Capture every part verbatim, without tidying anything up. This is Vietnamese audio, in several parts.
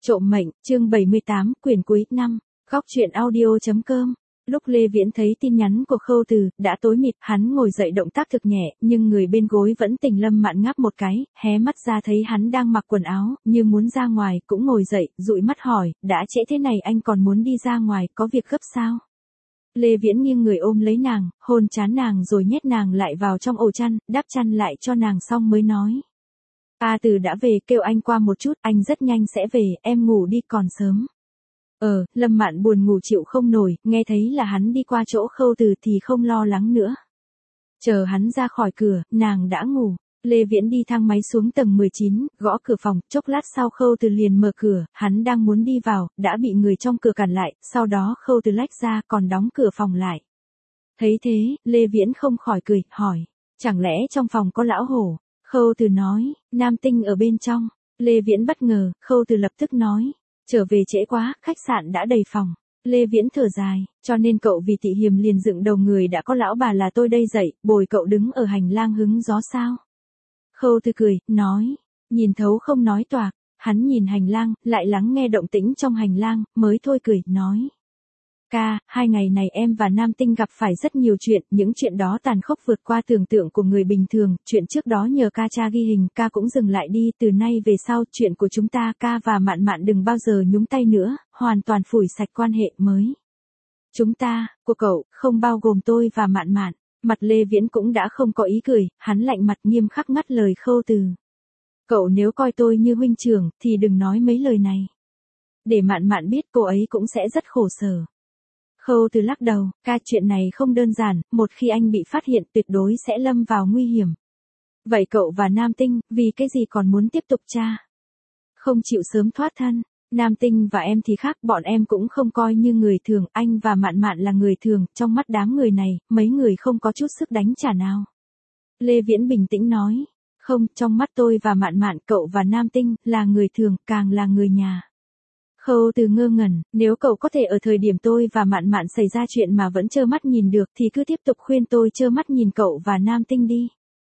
Trộm mệnh, chương bảy mươi tám, quyển cuối năm, góc truyện audio.com. Lúc Lê Viễn thấy tin nhắn của Khâu Từ, đã tối mịt, hắn ngồi dậy động tác thực nhẹ, nhưng người bên gối vẫn tỉnh. Lâm Mạn ngáp một cái, hé mắt ra thấy hắn đang mặc quần áo, như muốn ra ngoài, cũng ngồi dậy, dụi mắt hỏi, đã trễ thế này anh còn muốn đi ra ngoài, có việc gấp sao? Lê Viễn nghiêng người ôm lấy nàng, hôn trán nàng rồi nhét nàng lại vào trong ổ chăn, đắp chăn lại cho nàng xong mới nói. A Từ đã về, kêu anh qua một chút, anh rất nhanh sẽ về, em ngủ đi còn sớm. Ờ, Lâm Mạn buồn ngủ chịu không nổi, nghe thấy là hắn đi qua chỗ Khâu Từ thì không lo lắng nữa. Chờ hắn ra khỏi cửa, nàng đã ngủ. Lê Viễn đi thang máy xuống tầng mười chín, gõ cửa phòng, chốc lát sau Khâu Từ liền mở cửa, hắn đang muốn đi vào, đã bị người trong cửa cản lại, sau đó Khâu Từ lách ra còn đóng cửa phòng lại. Thấy thế, Lê Viễn không khỏi cười, hỏi, chẳng lẽ trong phòng có lão hổ? Khâu Từ nói, Nam Tinh ở bên trong. Lê Viễn bất ngờ, Khâu Từ lập tức nói, trở về trễ quá, khách sạn đã đầy phòng. Lê Viễn thở dài, cho nên cậu vì tị hiềm liền dựng đầu người đã có lão bà là tôi đây dậy, bồi cậu đứng ở hành lang hứng gió sao? Khâu Từ cười, nói, nhìn thấu không nói toạc, hắn nhìn hành lang, lại lắng nghe động tĩnh trong hành lang, mới thôi cười, nói. Ca, hai ngày này em và Nam Tinh gặp phải rất nhiều chuyện, những chuyện đó tàn khốc vượt qua tưởng tượng của người bình thường, chuyện trước đó nhờ ca cha ghi hình, ca cũng dừng lại đi, từ nay về sau, chuyện của chúng ta, ca và Mạn Mạn đừng bao giờ nhúng tay nữa, hoàn toàn phủi sạch quan hệ mới. Chúng ta, của cậu, không bao gồm tôi và Mạn Mạn. Mặt Lê Viễn cũng đã không có ý cười, hắn lạnh mặt nghiêm khắc ngắt lời Khâu Từ. Cậu nếu coi tôi như huynh trưởng, thì đừng nói mấy lời này. Để Mạn Mạn biết cô ấy cũng sẽ rất khổ sở. Khâu Từ lắc đầu, ca chuyện này không đơn giản, một khi anh bị phát hiện tuyệt đối sẽ lâm vào nguy hiểm. Vậy cậu và Nam Tinh, vì cái gì còn muốn tiếp tục tra? Không chịu sớm thoát thân. Nam Tinh và em thì khác, bọn em cũng không coi như người thường, anh và Mạn Mạn là người thường, trong mắt đám người này, mấy người không có chút sức đánh trả nào. Lê Viễn bình tĩnh nói, không, trong mắt tôi và Mạn Mạn, cậu và Nam Tinh, là người thường, càng là người nhà. Khâu Từ ngơ ngẩn, nếu cậu có thể ở thời điểm tôi và Mạn Mạn xảy ra chuyện mà vẫn trơ mắt nhìn được thì cứ tiếp tục khuyên tôi trơ mắt nhìn cậu và Nam Tinh đi.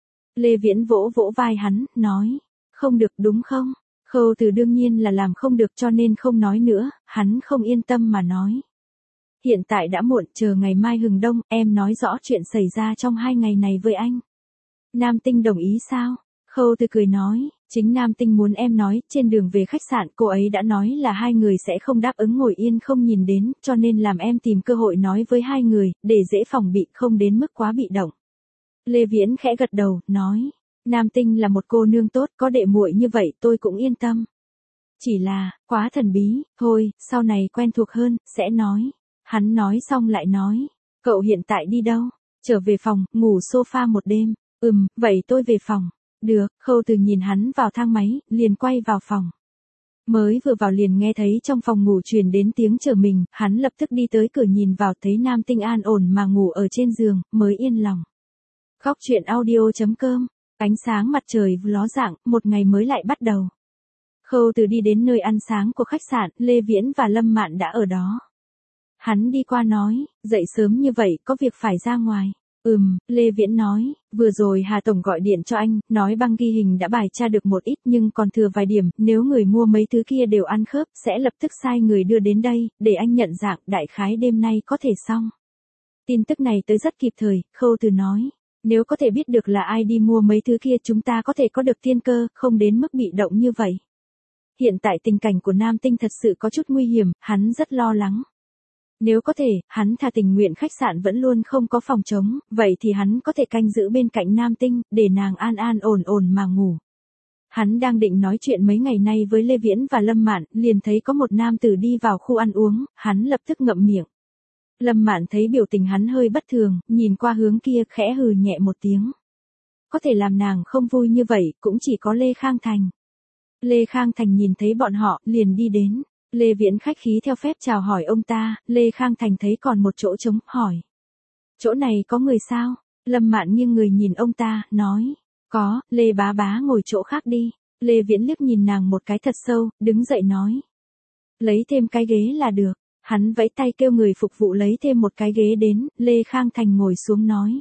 Lê Viễn vỗ vỗ vai hắn, nói, không được đúng không? Khâu Từ đương nhiên là làm không được cho nên không nói nữa, hắn không yên tâm mà nói. Hiện tại đã muộn, chờ ngày mai hừng đông, em nói rõ chuyện xảy ra trong hai ngày này với anh. Nam Tinh đồng ý sao? Khâu Từ cười nói, chính Nam Tinh muốn em nói, trên đường về khách sạn cô ấy đã nói là hai người sẽ không đáp ứng ngồi yên không nhìn đến, cho nên làm em tìm cơ hội nói với hai người, để dễ phòng bị không đến mức quá bị động. Lê Viễn khẽ gật đầu, nói, Nam Tinh là một cô nương tốt, có đệ muội như vậy tôi cũng yên tâm. Chỉ là, quá thần bí, thôi, sau này quen thuộc hơn, sẽ nói. Hắn nói xong lại nói, cậu hiện tại đi đâu? Trở về phòng, ngủ sofa một đêm. Ừm, vậy tôi về phòng. Được, Khâu Từ nhìn hắn vào thang máy, liền quay vào phòng. Mới vừa vào liền nghe thấy trong phòng ngủ truyền đến tiếng trở mình, hắn lập tức đi tới cửa nhìn vào thấy Nam Tinh an ổn mà ngủ ở trên giường, mới yên lòng. Góc truyện audio.com, ánh sáng mặt trời ló dạng, một ngày mới lại bắt đầu. Khâu Từ đi đến nơi ăn sáng của khách sạn, Lê Viễn và Lâm Mạn đã ở đó. Hắn đi qua nói, dậy sớm như vậy, có việc phải ra ngoài. Ừm, Lê Viễn nói, vừa rồi Hà Tổng gọi điện cho anh, nói băng ghi hình đã bài tra được một ít nhưng còn thừa vài điểm, nếu người mua mấy thứ kia đều ăn khớp, sẽ lập tức sai người đưa đến đây, để anh nhận dạng, đại khái đêm nay có thể xong. Tin tức này tới rất kịp thời, Khâu Từ nói, nếu có thể biết được là ai đi mua mấy thứ kia chúng ta có thể có được tiên cơ, không đến mức bị động như vậy. Hiện tại tình cảnh của Nam Tinh thật sự có chút nguy hiểm, hắn rất lo lắng. Nếu có thể, hắn thà tình nguyện khách sạn vẫn luôn không có phòng trống, vậy thì hắn có thể canh giữ bên cạnh Nam Tinh, để nàng an an ổn ổn mà ngủ. Hắn đang định nói chuyện mấy ngày nay với Lê Viễn và Lâm Mạn, liền thấy có một nam tử đi vào khu ăn uống, hắn lập tức ngậm miệng. Lâm Mạn thấy biểu tình hắn hơi bất thường, nhìn qua hướng kia khẽ hừ nhẹ một tiếng. Có thể làm nàng không vui như vậy, cũng chỉ có Lê Khang Thành. Lê Khang Thành nhìn thấy bọn họ, liền đi đến. Lê Viễn khách khí theo phép chào hỏi ông ta, Lê Khang Thành thấy còn một chỗ trống, hỏi. Chỗ này có người sao? Lâm Mạn nghiêng người nhìn ông ta, nói. Có, Lê bá bá ngồi chỗ khác đi. Lê Viễn liếc nhìn nàng một cái thật sâu, đứng dậy nói. Lấy thêm cái ghế là được. Hắn vẫy tay kêu người phục vụ lấy thêm một cái ghế đến, Lê Khang Thành ngồi xuống nói.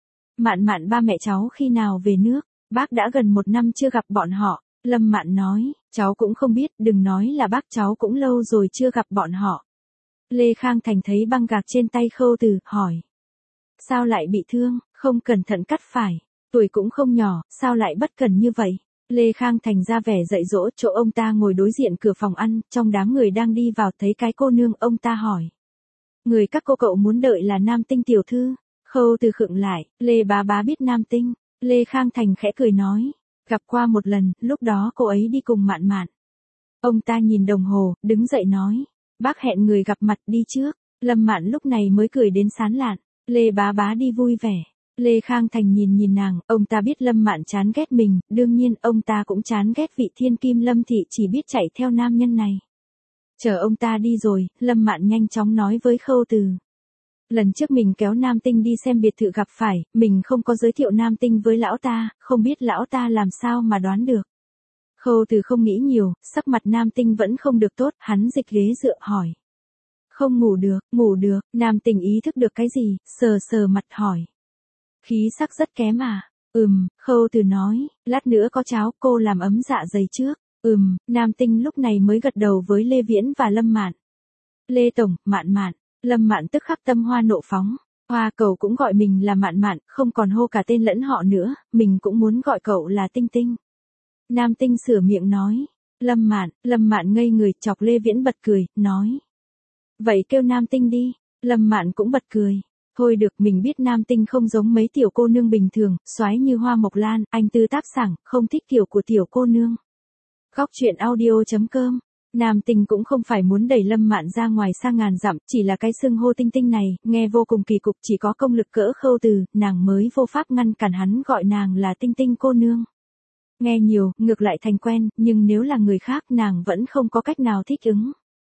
Mạn Mạn ba mẹ cháu khi nào về nước? Bác đã gần một năm chưa gặp bọn họ. Lâm Mạn nói, Cháu cũng không biết, đừng nói là bác, cháu cũng lâu rồi chưa gặp bọn họ. Lê Khang Thành thấy băng gạc trên tay Khâu Từ, hỏi. Sao lại bị thương, không cẩn thận cắt phải, tuổi cũng không nhỏ, sao lại bất cần như vậy? Lê Khang Thành ra vẻ dạy dỗ, chỗ ông ta ngồi đối diện cửa phòng ăn, trong đám người đang đi vào thấy cái cô nương, ông ta hỏi. Người các cô cậu muốn đợi là Nam Tinh tiểu thư. Khâu Từ khựng lại, Lê bá bá biết Nam Tinh. Lê Khang Thành khẽ cười nói. Gặp qua một lần, lúc đó cô ấy đi cùng Mạn Mạn. Ông ta nhìn đồng hồ, đứng dậy nói. Bác hẹn người gặp mặt đi trước. Lâm Mạn lúc này mới cười đến sán lạn. Lê bá bá đi vui vẻ. Lê Khang Thành nhìn nhìn nàng, ông ta biết Lâm Mạn chán ghét mình, đương nhiên ông ta cũng chán ghét vị thiên kim Lâm thị chỉ biết chạy theo nam nhân này. Chờ ông ta đi rồi, Lâm Mạn nhanh chóng nói với Khâu Từ. Lần trước mình kéo Nam Tinh đi xem biệt thự gặp phải, mình không có giới thiệu Nam Tinh với lão ta, không biết lão ta làm sao mà đoán được. Khâu Từ không nghĩ nhiều, sắc mặt Nam Tinh vẫn không được tốt, hắn dịch ghế dựa hỏi. Không ngủ được, ngủ được, Nam Tinh ý thức được cái gì, sờ sờ mặt hỏi. Khí sắc rất kém à? Ừm, Khâu Từ nói, lát nữa có cháo, cô làm ấm dạ dày trước. Ừm, Nam Tinh lúc này mới gật đầu với Lê Viễn và Lâm Mạn. Lê Tổng, Mạn Mạn, Lâm Mạn tức khắc tâm hoa nộ phóng. Hoa cậu cũng gọi mình là Mạn Mạn, không còn hô cả tên lẫn họ nữa, mình cũng muốn gọi cậu là Tinh Tinh. Nam Tinh sửa miệng nói. Lâm Mạn, Lâm Mạn ngây người, chọc Lê Viễn bật cười, nói. Vậy kêu Nam Tinh đi. Lâm Mạn cũng bật cười. Thôi được, mình biết Nam Tinh không giống mấy tiểu cô nương bình thường, soái như hoa mộc lan, anh tư tác sảng, không thích kiểu của tiểu cô nương. Góc truyện audio chấm com. Nam Tinh cũng không phải muốn đẩy Lâm Mạn ra ngoài xa ngàn dặm, chỉ là cái xưng hô Tinh Tinh này, nghe vô cùng kỳ cục, chỉ có công lực cỡ Khâu Từ, nàng mới vô pháp ngăn cản hắn gọi nàng là Tinh Tinh cô nương. Nghe nhiều, ngược lại thành quen, nhưng nếu là người khác nàng vẫn không có cách nào thích ứng.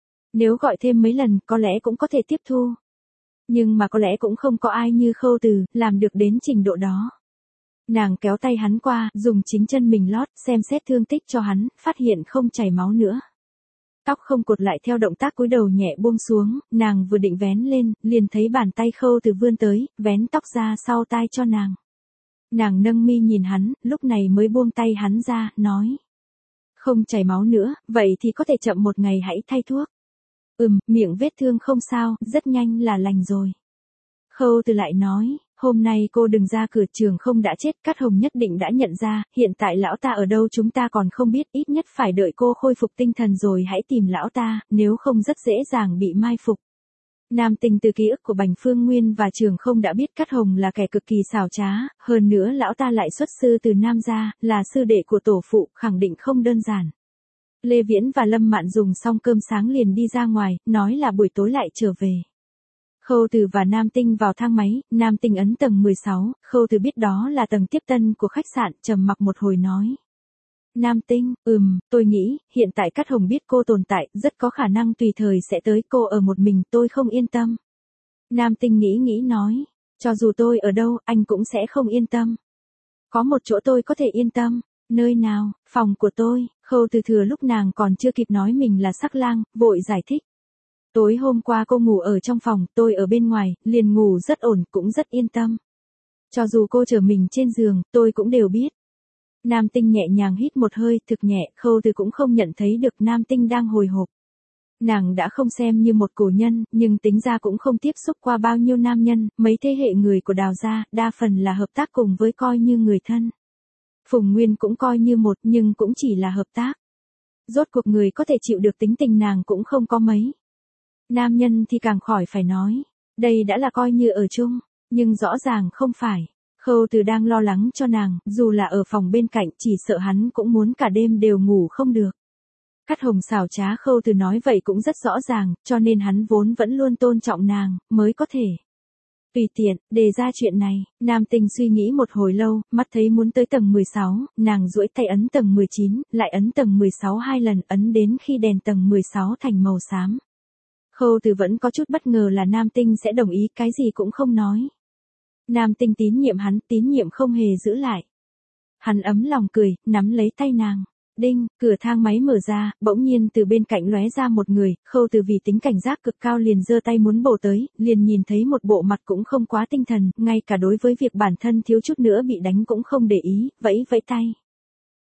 Nếu gọi thêm mấy lần, có lẽ cũng có thể tiếp thu. Nhưng mà có lẽ cũng không có ai như Khâu Từ, làm được đến trình độ đó. Nàng kéo tay hắn qua, dùng chính chân mình lót, xem xét thương tích cho hắn, phát hiện không chảy máu nữa. Tóc không cột lại theo động tác cúi đầu nhẹ buông xuống, nàng vừa định vén lên, liền thấy bàn tay Khâu Từ vươn tới, vén tóc ra sau tai cho nàng. Nàng nâng mi nhìn hắn, lúc này mới buông tay hắn ra, nói. Không chảy máu nữa, vậy thì có thể chậm một ngày hãy thay thuốc. Ừm, miệng vết thương không sao, rất nhanh là lành rồi. Khâu Từ lại nói, hôm nay cô đừng ra cửa, Trường Không đã chết, Cát Hồng nhất định đã nhận ra, hiện tại lão ta ở đâu chúng ta còn không biết, ít nhất phải đợi cô khôi phục tinh thần rồi hãy tìm lão ta, nếu không rất dễ dàng bị mai phục. Nam Tinh từ ký ức của Bành Phương Nguyên và Trường Không đã biết Cát Hồng là kẻ cực kỳ xảo trá, hơn nữa lão ta lại xuất sư từ Nam gia, là sư đệ của tổ phụ, khẳng định không đơn giản. Lê Viễn và Lâm Mạn dùng xong cơm sáng liền đi ra ngoài, nói là buổi tối lại trở về. Khâu Từ và Nam Tinh vào thang máy, Nam Tinh ấn tầng mười sáu, Khâu Từ biết đó là tầng tiếp tân của khách sạn, trầm mặc một hồi nói. Nam Tinh, ừm, tôi nghĩ, hiện tại Cát Hồng biết cô tồn tại, rất có khả năng tùy thời sẽ tới, cô ở một mình tôi không yên tâm. Nam Tinh nghĩ nghĩ nói, cho dù tôi ở đâu, anh cũng sẽ không yên tâm. Có một chỗ tôi có thể yên tâm, nơi nào, phòng của tôi. Khâu Từ thừa lúc nàng còn chưa kịp nói mình là sắc lang, vội giải thích. Tối hôm qua cô ngủ ở trong phòng, tôi ở bên ngoài, liền ngủ rất ổn, cũng rất yên tâm. Cho dù cô chở mình trên giường, tôi cũng đều biết. Nam Tinh nhẹ nhàng hít một hơi, thực nhẹ, Khâu Từ cũng không nhận thấy được Nam Tinh đang hồi hộp. Nàng đã không xem như một cổ nhân, nhưng tính ra cũng không tiếp xúc qua bao nhiêu nam nhân, mấy thế hệ người của Đào gia, đa phần là hợp tác cùng với coi như người thân. Phùng Nguyên cũng coi như một, nhưng cũng chỉ là hợp tác. Rốt cuộc người có thể chịu được tính tình nàng cũng không có mấy. Nam nhân thì càng khỏi phải nói, đây đã là coi như ở chung, nhưng rõ ràng không phải. Khâu Từ đang lo lắng cho nàng, dù là ở phòng bên cạnh, chỉ sợ hắn cũng muốn cả đêm đều ngủ không được. Cát Hồng xảo trá, Khâu Từ nói vậy cũng rất rõ ràng, cho nên hắn vốn vẫn luôn tôn trọng nàng, mới có thể tùy tiện đề ra chuyện này. Nam Tinh suy nghĩ một hồi lâu, mắt thấy muốn tới tầng mười sáu, nàng duỗi tay ấn tầng mười chín, lại ấn tầng mười sáu hai lần, ấn đến khi đèn tầng mười sáu thành màu xám. Khâu Từ vẫn có chút bất ngờ là Nam Tinh sẽ đồng ý, cái gì cũng không nói. Nam Tinh tín nhiệm hắn, tín nhiệm không hề giữ lại. Hắn ấm lòng cười, nắm lấy tay nàng. Đinh, cửa thang máy mở ra, bỗng nhiên từ bên cạnh lóe ra một người, Khâu Từ vì tính cảnh giác cực cao liền giơ tay muốn bổ tới, liền nhìn thấy một bộ mặt cũng không quá tinh thần, ngay cả đối với việc bản thân thiếu chút nữa bị đánh cũng không để ý, vẫy vẫy tay.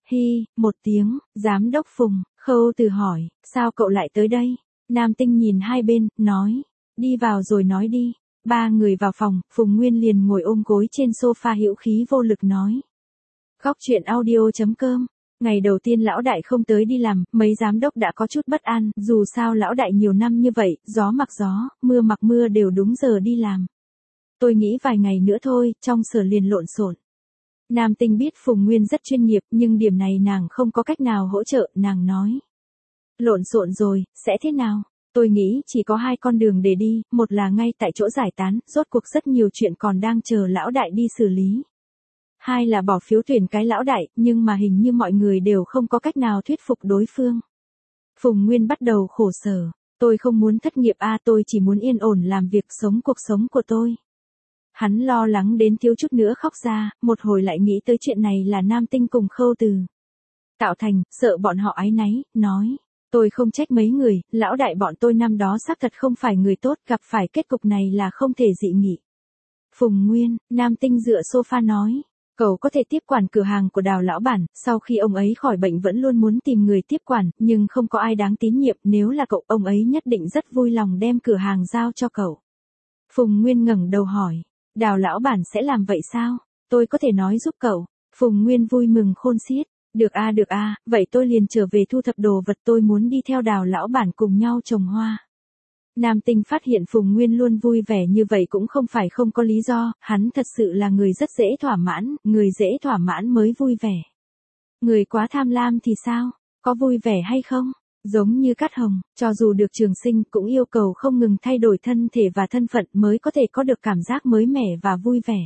Hi, một tiếng, giám đốc Phùng, Khâu Từ hỏi, sao cậu lại tới đây? Nam Tinh nhìn hai bên, nói, đi vào rồi nói đi. Ba người vào phòng, Phùng Nguyên liền ngồi ôm gối trên sofa hữu khí vô lực nói. Góc truyện audio.com. Ngày đầu tiên lão đại không tới đi làm, mấy giám đốc đã có chút bất an, dù sao lão đại nhiều năm như vậy, gió mặc gió, mưa mặc mưa đều đúng giờ đi làm. Tôi nghĩ vài ngày nữa thôi, trong sở liền lộn xộn. Nam Tinh biết Phùng Nguyên rất chuyên nghiệp, nhưng điểm này nàng không có cách nào hỗ trợ, nàng nói. Lộn xộn rồi, sẽ thế nào? Tôi nghĩ chỉ có hai con đường để đi, một là ngay tại chỗ giải tán, rốt cuộc rất nhiều chuyện còn đang chờ lão đại đi xử lý. Hai là bỏ phiếu tuyển cái lão đại, nhưng mà hình như mọi người đều không có cách nào thuyết phục đối phương. Phùng Nguyên bắt đầu khổ sở, tôi không muốn thất nghiệp a, tôi chỉ muốn yên ổn làm việc sống cuộc sống của tôi. Hắn lo lắng đến thiếu chút nữa khóc ra, một hồi lại nghĩ tới chuyện này là Nam Tinh cùng Khâu Từ tạo thành, sợ bọn họ áy náy, nói. Tôi không trách mấy người, lão đại bọn tôi năm đó xác thật không phải người tốt, gặp phải kết cục này là không thể dị nghị. Phùng Nguyên, Nam Tinh dựa sofa nói. Cậu có thể tiếp quản cửa hàng của Đào lão bản, sau khi ông ấy khỏi bệnh vẫn luôn muốn tìm người tiếp quản, nhưng không có ai đáng tín nhiệm, nếu là cậu, ông ấy nhất định rất vui lòng đem cửa hàng giao cho cậu. Phùng Nguyên ngẩng đầu hỏi, Đào lão bản sẽ làm vậy sao? Tôi có thể nói giúp cậu. Phùng Nguyên vui mừng khôn xiết. Được a được a, vậy tôi liền trở về thu thập đồ vật, tôi muốn đi theo Đào lão bản cùng nhau trồng hoa. Nam Tinh phát hiện Phùng Nguyên luôn vui vẻ như vậy cũng không phải không có lý do, hắn thật sự là người rất dễ thỏa mãn, người dễ thỏa mãn mới vui vẻ. Người quá tham lam thì sao? Có vui vẻ hay không? Giống như Cát Hồng, cho dù được trường sinh cũng yêu cầu không ngừng thay đổi thân thể và thân phận mới có thể có được cảm giác mới mẻ và vui vẻ.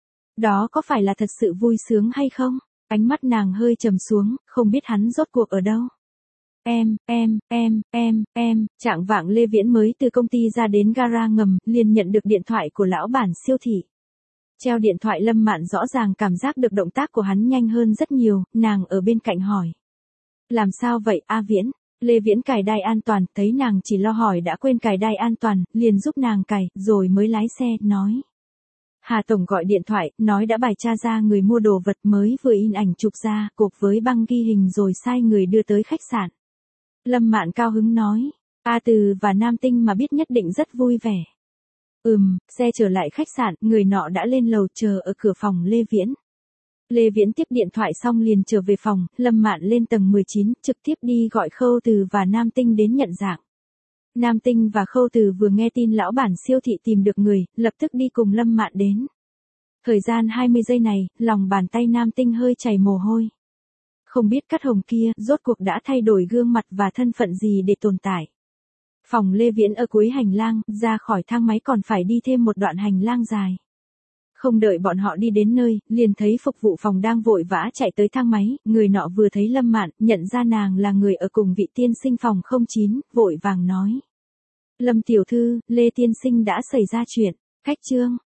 Đó có phải là thật sự vui sướng hay không? Ánh mắt nàng hơi trầm xuống, không biết hắn rốt cuộc ở đâu. Em, em, em, em, em, trạng vạng Lê Viễn mới từ công ty ra đến gara ngầm, liền nhận được điện thoại của lão bản siêu thị. Treo điện thoại Lâm Mạn rõ ràng cảm giác được động tác của hắn nhanh hơn rất nhiều, nàng ở bên cạnh hỏi. Làm sao vậy A Viễn? Lê Viễn cài đai an toàn, thấy nàng chỉ lo hỏi đã quên cài đai an toàn, liền giúp nàng cài, rồi mới lái xe, nói. Hà Tổng gọi điện thoại, nói đã bài tra ra người mua đồ vật mới vừa in ảnh chụp ra, cộp với băng ghi hình rồi sai người đưa tới khách sạn. Lâm Mạn cao hứng nói, A Từ và Nam Tinh mà biết nhất định rất vui vẻ. Ừm, xe trở lại khách sạn, người nọ đã lên lầu chờ ở cửa phòng Lê Viễn. Lê Viễn tiếp điện thoại xong liền trở về phòng, Lâm Mạn lên tầng mười chín, trực tiếp đi gọi Khâu Từ và Nam Tinh đến nhận dạng. Nam Tinh và Khâu Từ vừa nghe tin lão bản siêu thị tìm được người, lập tức đi cùng Lâm Mạn đến. Thời gian hai mươi giây này, lòng bàn tay Nam Tinh hơi chảy mồ hôi. Không biết Cát Hồng kia, rốt cuộc đã thay đổi gương mặt và thân phận gì để tồn tại. Phòng Lê Viễn ở cuối hành lang, ra khỏi thang máy còn phải đi thêm một đoạn hành lang dài. Không đợi bọn họ đi đến nơi, liền thấy phục vụ phòng đang vội vã chạy tới thang máy, người nọ vừa thấy Lâm Mạn, nhận ra nàng là người ở cùng vị tiên sinh phòng không chín, vội vàng nói. Lâm tiểu thư, Lê tiên sinh đã xảy ra chuyện, cách trương,